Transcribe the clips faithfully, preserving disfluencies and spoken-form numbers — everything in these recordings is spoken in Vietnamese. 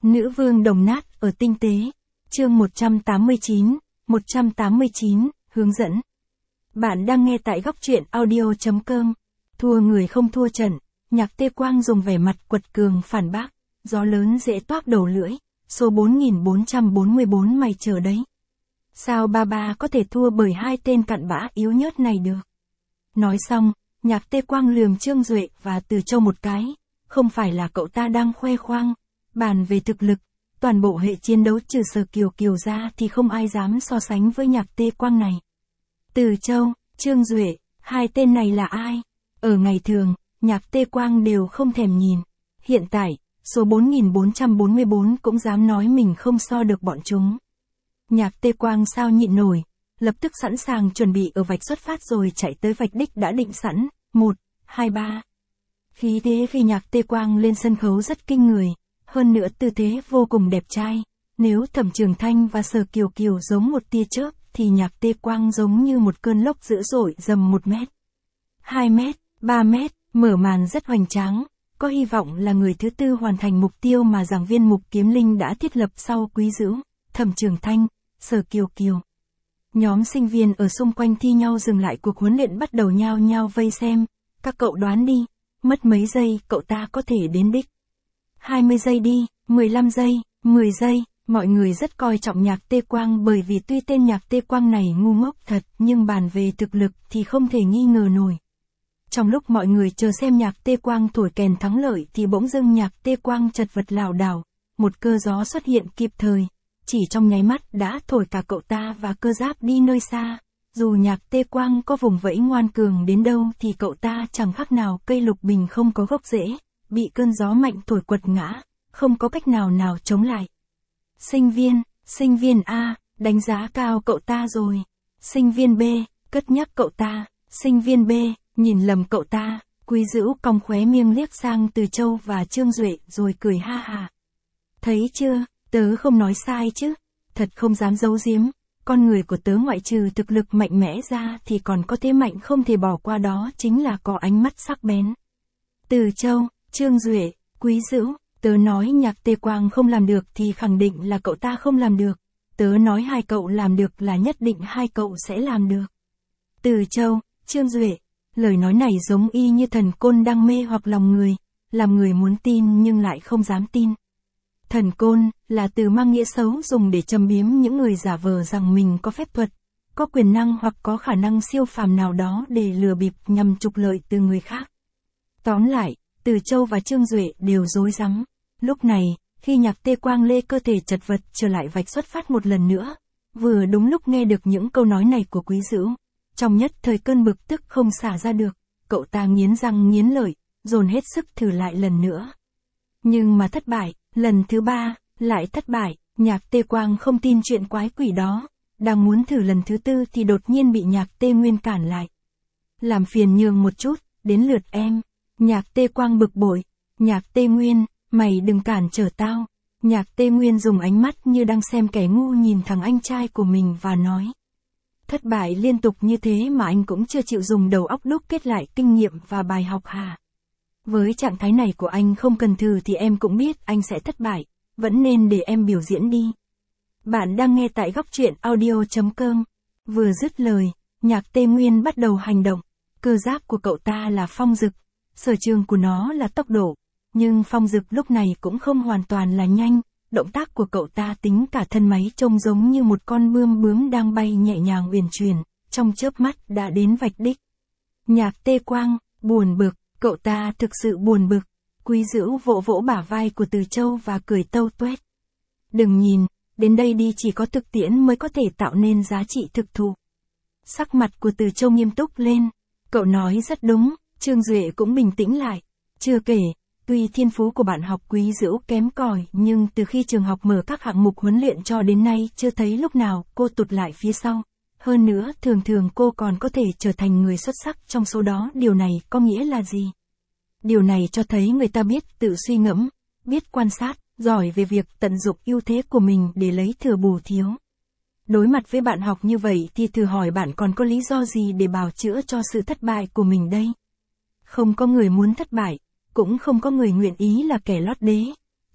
Nữ vương đồng nát ở tinh tế. Chương một trăm tám mươi chín, một trăm tám mươi chín, hướng dẫn. Bạn đang nghe tại góc truyện audio chấm com. Thua người không thua trận, Nhạc Tê Quang dùng vẻ mặt quật cường phản bác, gió lớn dễ toác đầu lưỡi, số bốn nghìn bốn trăm bốn mươi bốn mày chờ đấy. Sao ba ba có thể thua bởi hai tên cặn bã yếu nhớt này được? Nói xong, Nhạc Tê Quang lườm Trương Duệ và Từ Châu một cái, không phải là cậu ta đang khoe khoang, bàn về thực lực, toàn bộ hệ chiến đấu trừ Sở Kiều Kiều ra thì không ai dám so sánh với Nhạc Tê Quang này. Từ Châu, Trương Duệ, hai tên này là ai? Ở ngày thường, Nhạc Tê Quang đều không thèm nhìn. Hiện tại, số bốn nghìn bốn trăm bốn mươi bốn cũng dám nói mình không so được bọn chúng. Nhạc Tê Quang sao nhịn nổi, lập tức sẵn sàng chuẩn bị ở vạch xuất phát rồi chạy tới vạch đích đã định sẵn, một, hai, ba. Khí thế khi Nhạc Tê Quang lên sân khấu rất kinh người, hơn nữa tư thế vô cùng đẹp trai. Nếu Thẩm Trường Thanh và Sở Kiều Kiều giống một tia chớp, thì Nhạc Tê Quang giống như một cơn lốc dữ dội dầm một mét, hai mét, ba mét, mở màn rất hoành tráng, có hy vọng là người thứ tư hoàn thành mục tiêu mà giảng viên Mục Kiếm Linh đã thiết lập sau Quý Dữu, Thẩm Trường Thanh, Sở Kiều Kiều. Nhóm sinh viên ở xung quanh thi nhau dừng lại cuộc huấn luyện bắt đầu nhao nhao vây xem, các cậu đoán đi, mất mấy giây cậu ta có thể đến đích. hai mươi giây đi, mười lăm giây, mười giây, mọi người rất coi trọng Nhạc Tê Quang bởi vì tuy tên Nhạc Tê Quang này ngu ngốc thật nhưng bàn về thực lực thì không thể nghi ngờ nổi. Trong lúc mọi người chờ xem Nhạc Tê Quang thổi kèn thắng lợi thì bỗng dưng Nhạc Tê Quang chật vật lảo đảo, một cơ gió xuất hiện kịp thời, chỉ trong nháy mắt đã thổi cả cậu ta và cơ giáp đi nơi xa. Dù Nhạc Tê Quang có vùng vẫy ngoan cường đến đâu thì cậu ta chẳng khác nào cây lục bình không có gốc rễ, bị cơn gió mạnh thổi quật ngã, không có cách nào nào chống lại. Sinh viên, sinh viên A, đánh giá cao cậu ta rồi. Sinh viên B, cất nhắc cậu ta. Sinh viên B, nhìn lầm cậu ta. Quý Dữu cong khóe miệng liếc sang Từ Châu và Trương Duệ rồi cười ha ha. Thấy chưa, tớ không nói sai chứ, thật không dám giấu giếm. Con người của tớ ngoại trừ thực lực mạnh mẽ ra thì còn có thế mạnh không thể bỏ qua, đó chính là có ánh mắt sắc bén. Từ Châu, Trương Duệ, Quý Dữu, tớ nói Nhạc Tê Quang không làm được thì khẳng định là cậu ta không làm được. Tớ nói hai cậu làm được là nhất định hai cậu sẽ làm được. Từ Châu, Trương Duệ, lời nói này giống y như thần côn đang mê hoặc lòng người, làm người muốn tin nhưng lại không dám tin. Thần côn là từ mang nghĩa xấu dùng để châm biếm những người giả vờ rằng mình có phép thuật, có quyền năng hoặc có khả năng siêu phàm nào đó để lừa bịp nhằm trục lợi từ người khác. Tóm lại, Từ Châu và Trương Duệ đều rối rắm. Lúc này, khi Nhạc Tê Quang lê cơ thể chật vật trở lại vạch xuất phát một lần nữa, vừa đúng lúc nghe được những câu nói này của Quý Dữu, trong nhất thời cơn bực tức không xả ra được, cậu ta nghiến răng nghiến lợi, dồn hết sức thử lại lần nữa. Nhưng mà thất bại, lần thứ ba, lại thất bại. Nhạc Tê Quang không tin chuyện quái quỷ đó, đang muốn thử lần thứ tư thì đột nhiên bị Nhạc Tê Nguyên cản lại. Làm phiền nhường một chút, đến lượt em. Nhạc Tê Quang bực bội. Nhạc Tê Nguyên, mày đừng cản trở tao. Nhạc Tê Nguyên dùng ánh mắt như đang xem kẻ ngu nhìn thằng anh trai của mình và nói. Thất bại liên tục như thế mà anh cũng chưa chịu dùng đầu óc đúc kết lại kinh nghiệm và bài học hả? Với trạng thái này của anh không cần thử thì em cũng biết anh sẽ thất bại, vẫn nên để em biểu diễn đi. Bạn đang nghe tại góc truyện audio chấm com. Vừa dứt lời, Nhạc Tê Nguyên bắt đầu hành động. Cơ giáp của cậu ta là phong dực, sở trường của nó là tốc độ, nhưng phong dực lúc này cũng không hoàn toàn là nhanh, động tác của cậu ta tính cả thân máy trông giống như một con bươm bướm đang bay nhẹ nhàng uyển chuyển, trong chớp mắt đã đến vạch đích. Nhạc Tê Quang, buồn bực, cậu ta thực sự buồn bực. Quý Dữu vỗ vỗ bả vai của Từ Châu và cười tâu tuét. Đừng nhìn, đến đây đi, chỉ có thực tiễn mới có thể tạo nên giá trị thực thụ. Sắc mặt của Từ Châu nghiêm túc lên. Cậu nói rất đúng. Trương Duệ cũng bình tĩnh lại. Chưa kể, tuy thiên phú của bạn học Quý Dữu kém cỏi nhưng từ khi trường học mở các hạng mục huấn luyện cho đến nay chưa thấy lúc nào cô tụt lại phía sau. Hơn nữa thường thường cô còn có thể trở thành người xuất sắc trong số đó. Điều này có nghĩa là gì? Điều này cho thấy người ta biết tự suy ngẫm, biết quan sát, giỏi về việc tận dụng ưu thế của mình để lấy thừa bù thiếu. Đối mặt với bạn học như vậy thì thử hỏi bạn còn có lý do gì để bào chữa cho sự thất bại của mình đây? Không có người muốn thất bại, cũng không có người nguyện ý là kẻ lót đế.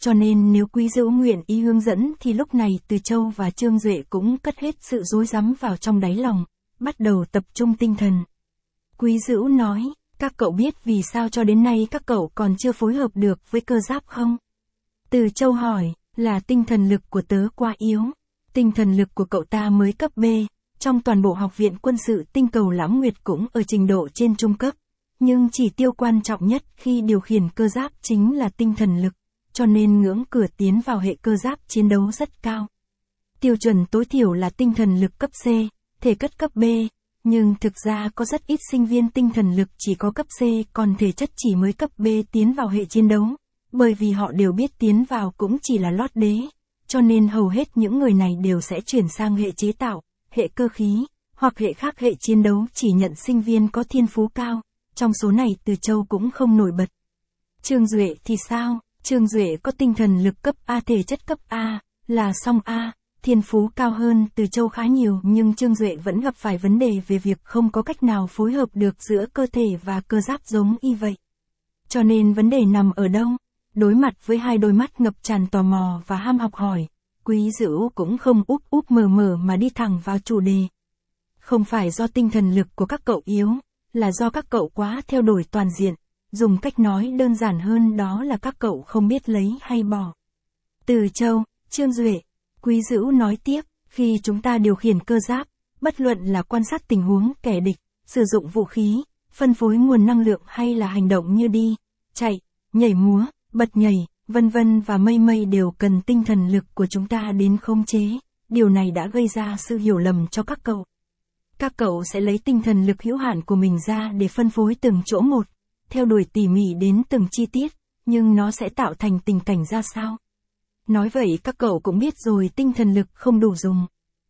Cho nên nếu Quý Dữu nguyện ý hướng dẫn thì lúc này Từ Châu và Trương Duệ cũng cất hết sự rối rắm vào trong đáy lòng, bắt đầu tập trung tinh thần. Quý Dữu nói, các cậu biết vì sao cho đến nay các cậu còn chưa phối hợp được với cơ giáp không? Từ Châu hỏi, là tinh thần lực của tớ quá yếu. Tinh thần lực của cậu ta mới cấp B, trong toàn bộ học viện quân sự tinh cầu Lãm Nguyệt cũng ở trình độ trên trung cấp. Nhưng chỉ tiêu quan trọng nhất khi điều khiển cơ giáp chính là tinh thần lực, cho nên ngưỡng cửa tiến vào hệ cơ giáp chiến đấu rất cao. Tiêu chuẩn tối thiểu là tinh thần lực cấp C, thể chất cấp B, nhưng thực ra có rất ít sinh viên tinh thần lực chỉ có cấp C còn thể chất chỉ mới cấp B tiến vào hệ chiến đấu, bởi vì họ đều biết tiến vào cũng chỉ là lót đế, cho nên hầu hết những người này đều sẽ chuyển sang hệ chế tạo, hệ cơ khí, hoặc hệ khác hệ chiến đấu chỉ nhận sinh viên có thiên phú cao, trong số này Từ Châu cũng không nổi bật. Trương Duệ thì sao? Trương Duệ có tinh thần lực cấp A thể chất cấp A, là song A, thiên phú cao hơn Từ Châu khá nhiều nhưng Trương Duệ vẫn gặp phải vấn đề về việc không có cách nào phối hợp được giữa cơ thể và cơ giáp giống y vậy. Cho nên vấn đề nằm ở đâu? Đối mặt với hai đôi mắt ngập tràn tò mò và ham học hỏi, Quý Dữu cũng không úp úp mờ mờ mà đi thẳng vào chủ đề. Không phải do tinh thần lực của các cậu yếu, là do các cậu quá theo đuổi toàn diện, dùng cách nói đơn giản hơn đó là các cậu không biết lấy hay bỏ. Từ Châu, Trương Duệ, Quý Dữu nói tiếp, khi chúng ta điều khiển cơ giáp, bất luận là quan sát tình huống kẻ địch, sử dụng vũ khí, phân phối nguồn năng lượng hay là hành động như đi, chạy, nhảy múa, bật nhảy, vân vân và mây mây đều cần tinh thần lực của chúng ta đến khống chế, điều này đã gây ra sự hiểu lầm cho các cậu. Các cậu sẽ lấy tinh thần lực hữu hạn của mình ra để phân phối từng chỗ một, theo đuổi tỉ mỉ đến từng chi tiết, nhưng nó sẽ tạo thành tình cảnh ra sao? Nói vậy các cậu cũng biết rồi tinh thần lực không đủ dùng.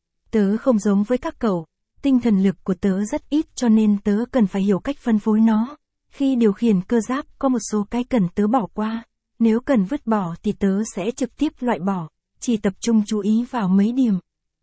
Tớ không giống với các cậu, tinh thần lực của tớ rất ít cho nên tớ cần phải hiểu cách phân phối nó. Khi điều khiển cơ giáp có một số cái cần tớ bỏ qua, nếu cần vứt bỏ thì tớ sẽ trực tiếp loại bỏ, chỉ tập trung chú ý vào mấy điểm.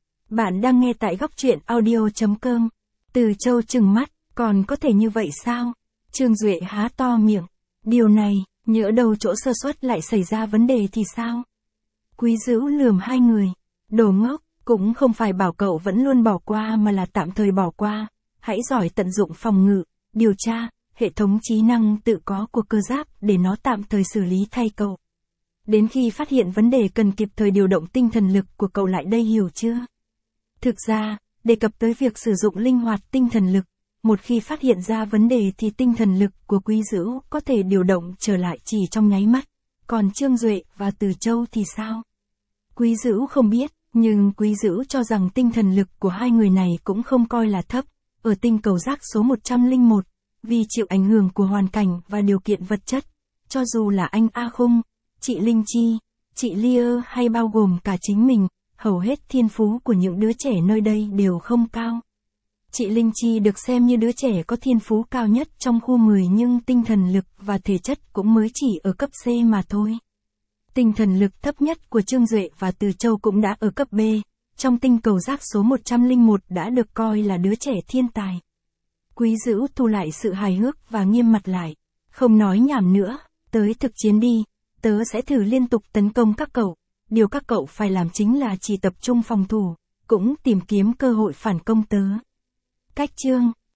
Bạn đang nghe tại góc truyện audio chấm com. Từ Châu trừng mắt, còn có thể như vậy sao? Trương Duệ há to miệng. Điều này, nhỡ đâu chỗ sơ suất lại xảy ra vấn đề thì sao? Quý Dữu lườm hai người. Đồ ngốc, cũng không phải bảo cậu vẫn luôn bỏ qua mà là tạm thời bỏ qua. Hãy giỏi tận dụng phòng ngự, điều tra, hệ thống trí năng tự có của cơ giáp để nó tạm thời xử lý thay cậu. Đến khi phát hiện vấn đề cần kịp thời điều động tinh thần lực của cậu lại đây, hiểu chưa? Thực ra, đề cập tới việc sử dụng linh hoạt tinh thần lực, một khi phát hiện ra vấn đề thì tinh thần lực của Quý Dữu có thể điều động trở lại chỉ trong nháy mắt. Còn Trương Duệ và Từ Châu thì sao? Quý Dữu không biết, nhưng Quý Dữu cho rằng tinh thần lực của hai người này cũng không coi là thấp. Ở tinh cầu rác số một trăm lẻ một, vì chịu ảnh hưởng của hoàn cảnh và điều kiện vật chất, cho dù là anh A Khung, chị Linh Chi, chị Lia hay bao gồm cả chính mình, hầu hết thiên phú của những đứa trẻ nơi đây đều không cao. Chị Linh Chi được xem như đứa trẻ có thiên phú cao nhất trong khu mười nhưng tinh thần lực và thể chất cũng mới chỉ ở cấp C mà thôi. Tinh thần lực thấp nhất của Trương Duệ và Từ Châu cũng đã ở cấp B, trong tinh cầu rác số một trăm lẻ một đã được coi là đứa trẻ thiên tài. Quý Dữu thu lại sự hài hước và nghiêm mặt lại. Không nói nhảm nữa, tới thực chiến đi, tớ sẽ thử liên tục tấn công các cậu. Điều các cậu phải làm chính là chỉ tập trung phòng thủ, cũng tìm kiếm cơ hội phản công tớ. Cách chương